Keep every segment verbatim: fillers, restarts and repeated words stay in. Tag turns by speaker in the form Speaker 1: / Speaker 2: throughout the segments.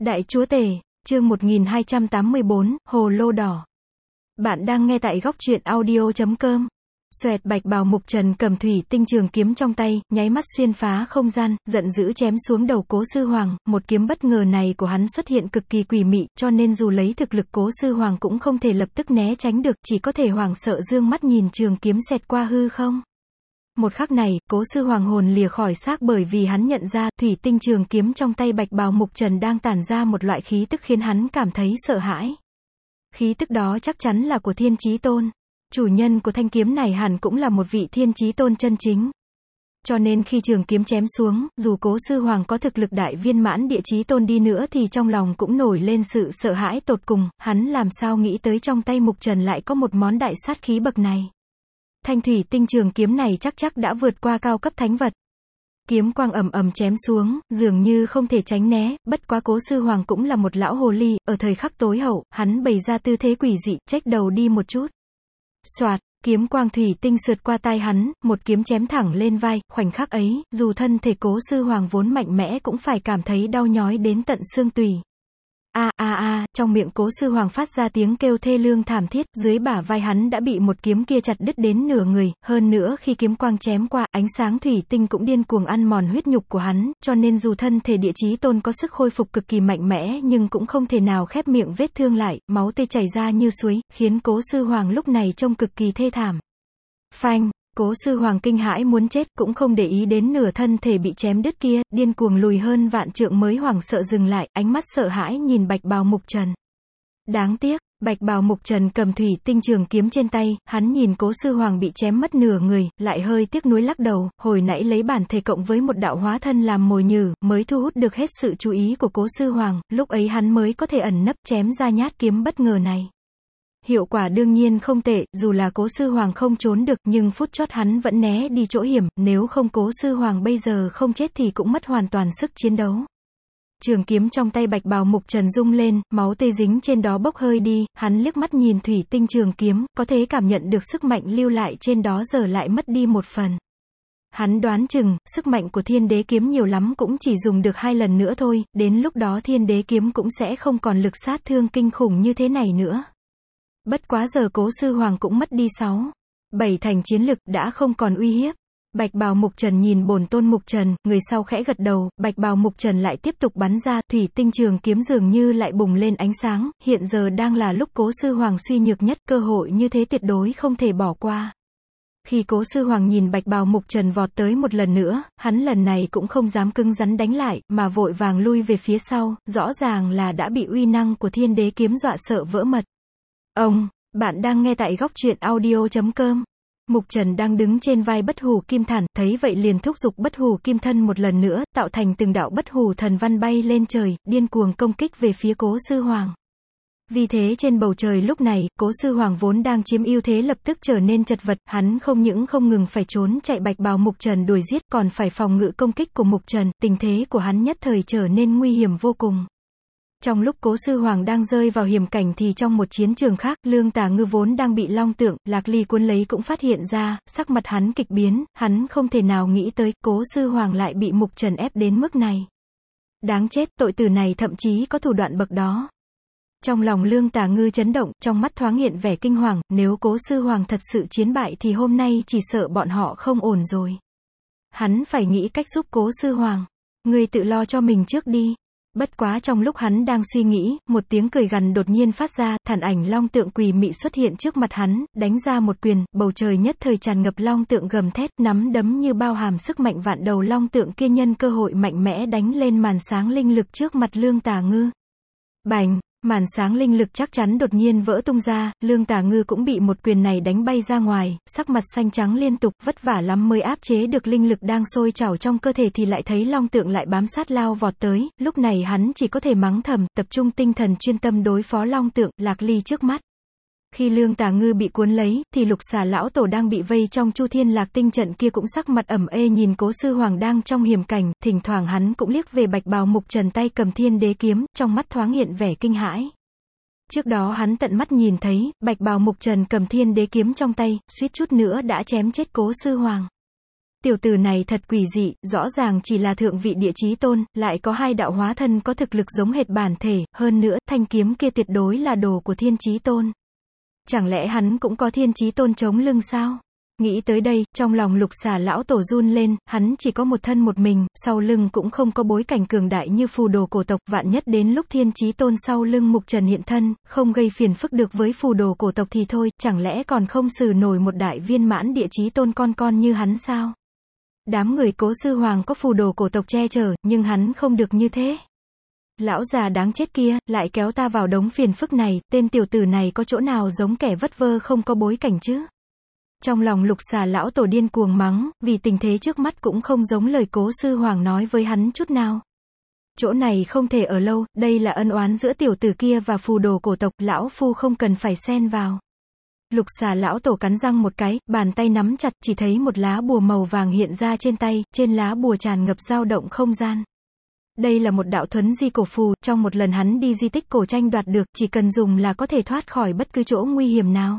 Speaker 1: Đại chúa tể, chương một nghìn hai trăm tám mươi bốn, Hồ lô đỏ. Bạn đang nghe tại góc truyện audio chấm com. Xoẹt, bạch bào mục trần cầm thủy tinh trường kiếm trong tay, nháy mắt xuyên phá không gian, giận dữ chém xuống đầu Cố Sư Hoàng. Một kiếm bất ngờ này của hắn xuất hiện cực kỳ quỷ mị, cho nên dù lấy thực lực Cố Sư Hoàng cũng không thể lập tức né tránh được, chỉ có thể hoảng sợ dương mắt nhìn trường kiếm xẹt qua hư không. Một khắc này, Cố Sư Hoàng hồn lìa khỏi xác, bởi vì hắn nhận ra, thủy tinh trường kiếm trong tay bạch bào mục trần đang tản ra một loại khí tức khiến hắn cảm thấy sợ hãi. Khí tức đó chắc chắn là của Thiên Chí Tôn. Chủ nhân của thanh kiếm này hẳn cũng là một vị Thiên Chí Tôn chân chính. Cho nên khi trường kiếm chém xuống, dù Cố Sư Hoàng có thực lực đại viên mãn địa chí tôn đi nữa thì trong lòng cũng nổi lên sự sợ hãi tột cùng, hắn làm sao nghĩ tới trong tay mục trần lại có một món đại sát khí bậc này. Thanh thủy tinh trường kiếm này chắc chắc đã vượt qua cao cấp thánh vật. Kiếm quang ầm ầm chém xuống, dường như không thể tránh né, bất quá Cố Sư Hoàng cũng là một lão hồ ly, ở thời khắc tối hậu, hắn bày ra tư thế quỷ dị, chếch đầu đi một chút. Soạt, kiếm quang thủy tinh sượt qua tai hắn, một kiếm chém thẳng lên vai, khoảnh khắc ấy, dù thân thể Cố Sư Hoàng vốn mạnh mẽ cũng phải cảm thấy đau nhói đến tận xương tủy. A a a, trong miệng Cố Sư Hoàng phát ra tiếng kêu thê lương thảm thiết, dưới bả vai hắn đã bị một kiếm kia chặt đứt đến nửa người, hơn nữa khi kiếm quang chém qua, ánh sáng thủy tinh cũng điên cuồng ăn mòn huyết nhục của hắn, cho nên dù thân thể địa chí tôn có sức khôi phục cực kỳ mạnh mẽ nhưng cũng không thể nào khép miệng vết thương lại, máu tươi chảy ra như suối, khiến Cố Sư Hoàng lúc này trông cực kỳ thê thảm. Phanh! Cố Sư Hoàng kinh hãi muốn chết, cũng không để ý đến nửa thân thể bị chém đứt kia, điên cuồng lùi hơn vạn trượng mới hoảng sợ dừng lại, ánh mắt sợ hãi nhìn bạch bào mục trần. Đáng tiếc, bạch bào mục trần cầm thủy tinh trường kiếm trên tay, hắn nhìn Cố Sư Hoàng bị chém mất nửa người, lại hơi tiếc nuối lắc đầu, hồi nãy lấy bản thể cộng với một đạo hóa thân làm mồi nhử, mới thu hút được hết sự chú ý của Cố Sư Hoàng, lúc ấy hắn mới có thể ẩn nấp chém ra nhát kiếm bất ngờ này. Hiệu quả đương nhiên không tệ, dù là Cố Sư Hoàng không trốn được, nhưng phút chót hắn vẫn né đi chỗ hiểm, nếu không Cố Sư Hoàng bây giờ không chết thì cũng mất hoàn toàn sức chiến đấu. Trường kiếm trong tay bạch bào mục trần rung lên, máu tươi dính trên đó bốc hơi đi, hắn liếc mắt nhìn thủy tinh trường kiếm, có thể cảm nhận được sức mạnh lưu lại trên đó giờ lại mất đi một phần. Hắn đoán chừng, sức mạnh của Thiên Đế kiếm nhiều lắm cũng chỉ dùng được hai lần nữa thôi, đến lúc đó Thiên Đế kiếm cũng sẽ không còn lực sát thương kinh khủng như thế này nữa. Bất quá giờ Cố Sư Hoàng cũng mất đi sáu, bảy thành chiến lực, đã không còn uy hiếp. Bạch bào mục trần nhìn bổn tôn mục trần, người sau khẽ gật đầu, bạch bào mục trần lại tiếp tục bắn ra, thủy tinh trường kiếm dường như lại bùng lên ánh sáng, hiện giờ đang là lúc Cố Sư Hoàng suy nhược nhất, cơ hội như thế tuyệt đối không thể bỏ qua. Khi Cố Sư Hoàng nhìn bạch bào mục trần vọt tới một lần nữa, hắn lần này cũng không dám cứng rắn đánh lại, mà vội vàng lui về phía sau, rõ ràng là đã bị uy năng của Thiên Đế kiếm dọa sợ vỡ mật. Ông, bạn đang nghe tại góc truyện audio chấm com. Mục trần đang đứng trên vai bất hủ kim thản, thấy vậy liền thúc giục bất hủ kim thân một lần nữa, tạo thành từng đạo bất hủ thần văn bay lên trời, điên cuồng công kích về phía Cố Sư Hoàng. Vì thế trên bầu trời lúc này, Cố Sư Hoàng vốn đang chiếm ưu thế lập tức trở nên chật vật, hắn không những không ngừng phải trốn chạy bạch bào mục trần đuổi giết, còn phải phòng ngự công kích của mục trần, tình thế của hắn nhất thời trở nên nguy hiểm vô cùng. Trong lúc Cố Sư Hoàng đang rơi vào hiểm cảnh thì trong một chiến trường khác, Lương Tà Ngư vốn đang bị long tượng, Lạc Ly cuốn lấy cũng phát hiện ra, sắc mặt hắn kịch biến, hắn không thể nào nghĩ tới, Cố Sư Hoàng lại bị mục trần ép đến mức này. Đáng chết, tội tử này thậm chí có thủ đoạn bậc đó. Trong lòng Lương Tà Ngư chấn động, trong mắt thoáng hiện vẻ kinh hoàng, nếu Cố Sư Hoàng thật sự chiến bại thì hôm nay chỉ sợ bọn họ không ổn rồi. Hắn phải nghĩ cách giúp Cố Sư Hoàng. Ngươi tự lo cho mình trước đi. Bất quá trong lúc hắn đang suy nghĩ, một tiếng cười gằn đột nhiên phát ra, thản ảnh long tượng quỷ mị xuất hiện trước mặt hắn, đánh ra một quyền, bầu trời nhất thời tràn ngập long tượng gầm thét, nắm đấm như bao hàm sức mạnh vạn đầu long tượng kia nhân cơ hội mạnh mẽ đánh lên màn sáng linh lực trước mặt Lương Tà Ngư. Bành! Màn sáng linh lực chắc chắn đột nhiên vỡ tung ra, Lương Tà Ngư cũng bị một quyền này đánh bay ra ngoài, sắc mặt xanh trắng liên tục, vất vả lắm mới áp chế được linh lực đang sôi trào trong cơ thể thì lại thấy long tượng lại bám sát lao vọt tới, lúc này hắn chỉ có thể mắng thầm, tập trung tinh thần chuyên tâm đối phó long tượng, Lạc Ly trước mắt. Khi Lương Tà Ngư bị cuốn lấy, thì Lục Xà lão tổ đang bị vây trong Chu Thiên Lạc Tinh trận kia cũng sắc mặt ẩm ê nhìn Cố Sư Hoàng đang trong hiểm cảnh, thỉnh thoảng hắn cũng liếc về bạch bào mục trần tay cầm Thiên Đế kiếm, trong mắt thoáng hiện vẻ kinh hãi. Trước đó hắn tận mắt nhìn thấy, bạch bào mục trần cầm Thiên Đế kiếm trong tay, suýt chút nữa đã chém chết Cố Sư Hoàng. Tiểu tử này thật quỷ dị, rõ ràng chỉ là thượng vị địa chí tôn, lại có hai đạo hóa thân có thực lực giống hệt bản thể, hơn nữa, thanh kiếm kia tuyệt đối là đồ của thiên chí tôn. Chẳng lẽ hắn cũng có thiên chí tôn chống lưng sao? Nghĩ tới đây, trong lòng Lục Xà lão tổ run lên, hắn chỉ có một thân một mình, sau lưng cũng không có bối cảnh cường đại như phù đồ cổ tộc, vạn nhất đến lúc thiên chí tôn sau lưng Mục Trần hiện thân, không gây phiền phức được với phù đồ cổ tộc thì thôi, chẳng lẽ còn không xử nổi một đại viên mãn địa chí tôn con con như hắn sao? Đám người Cố Sư Hoàng có phù đồ cổ tộc che chở, nhưng hắn không được như thế. Lão già đáng chết kia, lại kéo ta vào đống phiền phức này, tên tiểu tử này có chỗ nào giống kẻ vất vơ không có bối cảnh chứ? Trong lòng Lục Xà lão tổ điên cuồng mắng, vì tình thế trước mắt cũng không giống lời Cố Sư Hoàng nói với hắn chút nào. Chỗ này không thể ở lâu, đây là ân oán giữa tiểu tử kia và phù đồ cổ tộc, lão phu không cần phải xen vào. Lục Xà lão tổ cắn răng một cái, bàn tay nắm chặt, chỉ thấy một lá bùa màu vàng hiện ra trên tay, trên lá bùa tràn ngập dao động không gian. Đây là một đạo thuấn di cổ phù, trong một lần hắn đi di tích cổ tranh đoạt được, chỉ cần dùng là có thể thoát khỏi bất cứ chỗ nguy hiểm nào.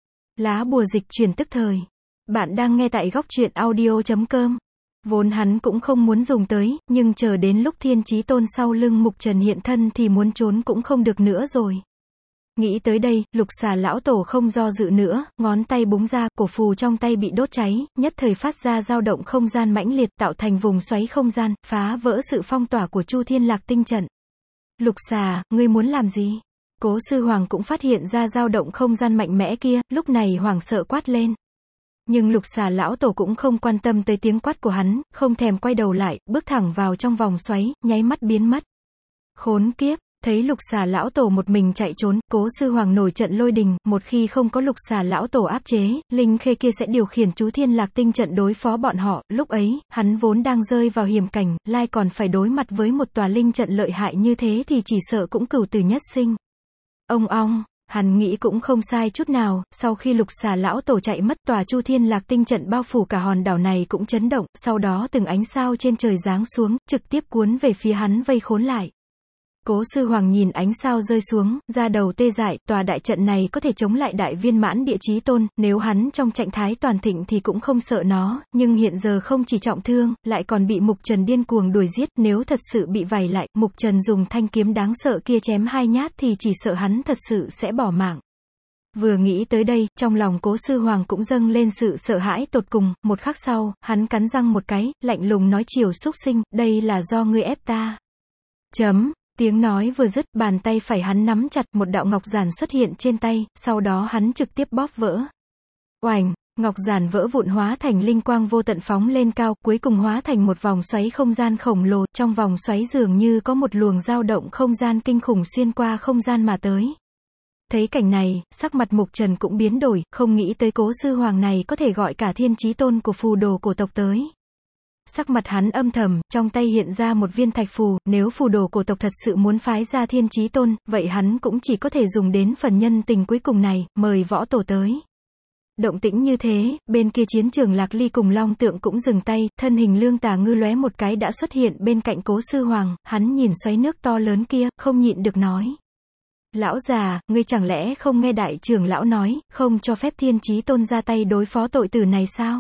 Speaker 1: Lá bùa dịch chuyển tức thời. Bạn đang nghe tại góc truyện audio chấm com. Vốn hắn cũng không muốn dùng tới, nhưng chờ đến lúc thiên chí tôn sau lưng Mục Trần hiện thân thì muốn trốn cũng không được nữa rồi. Nghĩ tới đây, Lục Xà lão tổ không do dự nữa, ngón tay búng ra, cổ phù trong tay bị đốt cháy, nhất thời phát ra dao động không gian mãnh liệt, tạo thành vùng xoáy không gian, phá vỡ sự phong tỏa của Chu Thiên Lạc Tinh trận. Lục Xà, ngươi muốn làm gì? Cố Sư Hoàng cũng phát hiện ra dao động không gian mạnh mẽ kia, lúc này hoảng sợ quát lên. Nhưng Lục Xà lão tổ cũng không quan tâm tới tiếng quát của hắn, không thèm quay đầu lại, bước thẳng vào trong vòng xoáy, nháy mắt biến mất. Khốn kiếp! Thấy Lục Xà lão tổ một mình chạy trốn, Cố Sư Hoàng nổi trận lôi đình, một khi không có Lục Xà lão tổ áp chế, linh khê kia sẽ điều khiển Chú Thiên Lạc Tinh trận đối phó bọn họ, lúc ấy, hắn vốn đang rơi vào hiểm cảnh, lai còn phải đối mặt với một tòa linh trận lợi hại như thế thì chỉ sợ cũng cửu tử nhất sinh. Ông ong, hắn nghĩ cũng không sai chút nào, sau khi Lục Xà lão tổ chạy mất, tòa Chu Thiên Lạc Tinh trận bao phủ cả hòn đảo này cũng chấn động, sau đó từng ánh sao trên trời giáng xuống, trực tiếp cuốn về phía hắn vây khốn lại. Cố Sư Hoàng nhìn ánh sao rơi xuống, da đầu tê dại, tòa đại trận này có thể chống lại đại viên mãn địa chí tôn, nếu hắn trong trạng thái toàn thịnh thì cũng không sợ nó, nhưng hiện giờ không chỉ trọng thương, lại còn bị Mục Trần điên cuồng đuổi giết, nếu thật sự bị vảy lại, Mục Trần dùng thanh kiếm đáng sợ kia chém hai nhát thì chỉ sợ hắn thật sự sẽ bỏ mạng. Vừa nghĩ tới đây, trong lòng Cố Sư Hoàng cũng dâng lên sự sợ hãi tột cùng, một khắc sau, hắn cắn răng một cái, lạnh lùng nói chiều xúc sinh, đây là do ngươi ép ta. Chấm. Tiếng nói vừa dứt, bàn tay phải hắn nắm chặt, một đạo ngọc giản xuất hiện trên tay, sau đó hắn trực tiếp bóp vỡ. Oành, ngọc giản vỡ vụn hóa thành linh quang vô tận phóng lên cao, cuối cùng hóa thành một vòng xoáy không gian khổng lồ, trong vòng xoáy dường như có một luồng dao động không gian kinh khủng xuyên qua không gian mà tới. Thấy cảnh này, sắc mặt Mục Trần cũng biến đổi, không nghĩ tới Cố Sư Hoàng này có thể gọi cả thiên chí tôn của phù đồ cổ tộc tới. Sắc mặt hắn âm thầm, trong tay hiện ra một viên thạch phù, nếu phù đồ cổ tộc thật sự muốn phái ra thiên chí tôn, vậy hắn cũng chỉ có thể dùng đến phần nhân tình cuối cùng này, mời võ tổ tới. Động tĩnh như thế, bên kia chiến trường Lạc Ly cùng Long Tượng cũng dừng tay, thân hình Lương Tà Ngư lóe một cái đã xuất hiện bên cạnh Cố Sư Hoàng, hắn nhìn xoáy nước to lớn kia, không nhịn được nói. Lão già, ngươi chẳng lẽ không nghe đại trưởng lão nói, không cho phép thiên chí tôn ra tay đối phó tội tử này sao?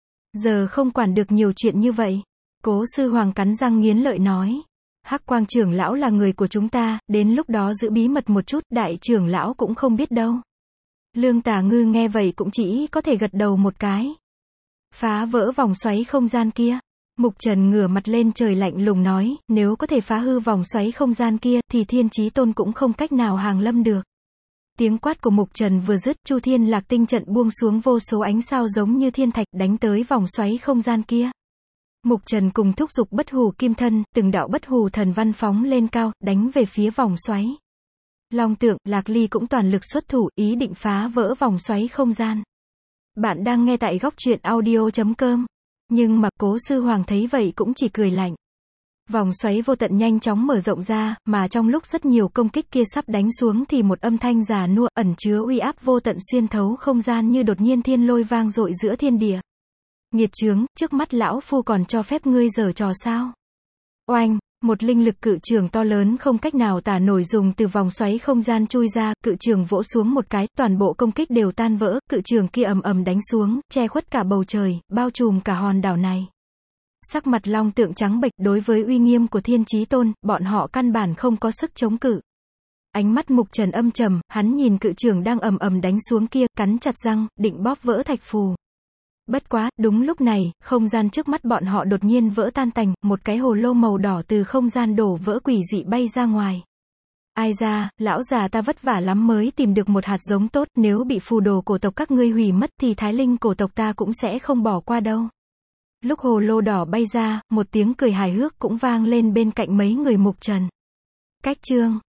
Speaker 1: Giờ không quản được nhiều chuyện như vậy. Cố Sư Hoàng cắn răng nghiến lợi nói. Hắc Quang trưởng lão là người của chúng ta, đến lúc đó giữ bí mật một chút, đại trưởng lão cũng không biết đâu. Lương Tà Ngư nghe vậy cũng chỉ có thể gật đầu một cái. Phá vỡ vòng xoáy không gian kia. Mục Trần ngửa mặt lên trời lạnh lùng nói, nếu có thể phá hư vòng xoáy không gian kia, thì thiên chí tôn cũng không cách nào hàng lâm được. Tiếng quát của Mục Trần vừa dứt, Chu Thiên Lạc Tinh trận buông xuống vô số ánh sao giống như thiên thạch đánh tới vòng xoáy không gian kia. Mục Trần cùng thúc giục bất hù kim thân, từng đạo bất hù thần văn phóng lên cao, đánh về phía vòng xoáy. Long Tượng, Lạc Ly cũng toàn lực xuất thủ, ý định phá vỡ vòng xoáy không gian. Bạn đang nghe tại góc truyện audio chấm com. Nhưng mà Cố Sư Hoàng thấy vậy cũng chỉ cười lạnh. Vòng xoáy vô tận nhanh chóng mở rộng ra, mà trong lúc rất nhiều công kích kia sắp đánh xuống thì một âm thanh già nua, ẩn chứa uy áp vô tận xuyên thấu không gian như đột nhiên thiên lôi vang dội giữa thiên địa. Nghiệt chướng, trước mắt lão phu còn cho phép ngươi giở trò sao? Oanh, Một linh lực cự trường to lớn không cách nào tả nổi dùng từ vòng xoáy không gian chui ra, cự trường vỗ xuống một cái, toàn bộ công kích đều tan vỡ, cự trường kia ầm ầm đánh xuống, che khuất cả bầu trời, bao trùm cả hòn đảo này. Sắc mặt Long Tượng trắng bệch, đối với uy nghiêm của Thiên Chí Tôn, bọn họ căn bản không có sức chống cự. Ánh mắt Mục Trần âm trầm, hắn nhìn cự trường đang ầm ầm đánh xuống kia, cắn chặt răng, định bóp vỡ thạch phù. Bất quá, đúng lúc này, không gian trước mắt bọn họ đột nhiên vỡ tan tành, một cái hồ lô màu đỏ từ không gian đổ vỡ quỷ dị bay ra ngoài. Ai ra, lão già ta vất vả lắm mới tìm được một hạt giống tốt, nếu bị phù đồ cổ tộc các ngươi hủy mất thì thái linh cổ tộc ta cũng sẽ không bỏ qua đâu. Lúc hồ lô đỏ bay ra, một tiếng cười hài hước cũng vang lên bên cạnh mấy người Mục Trần. Cách chương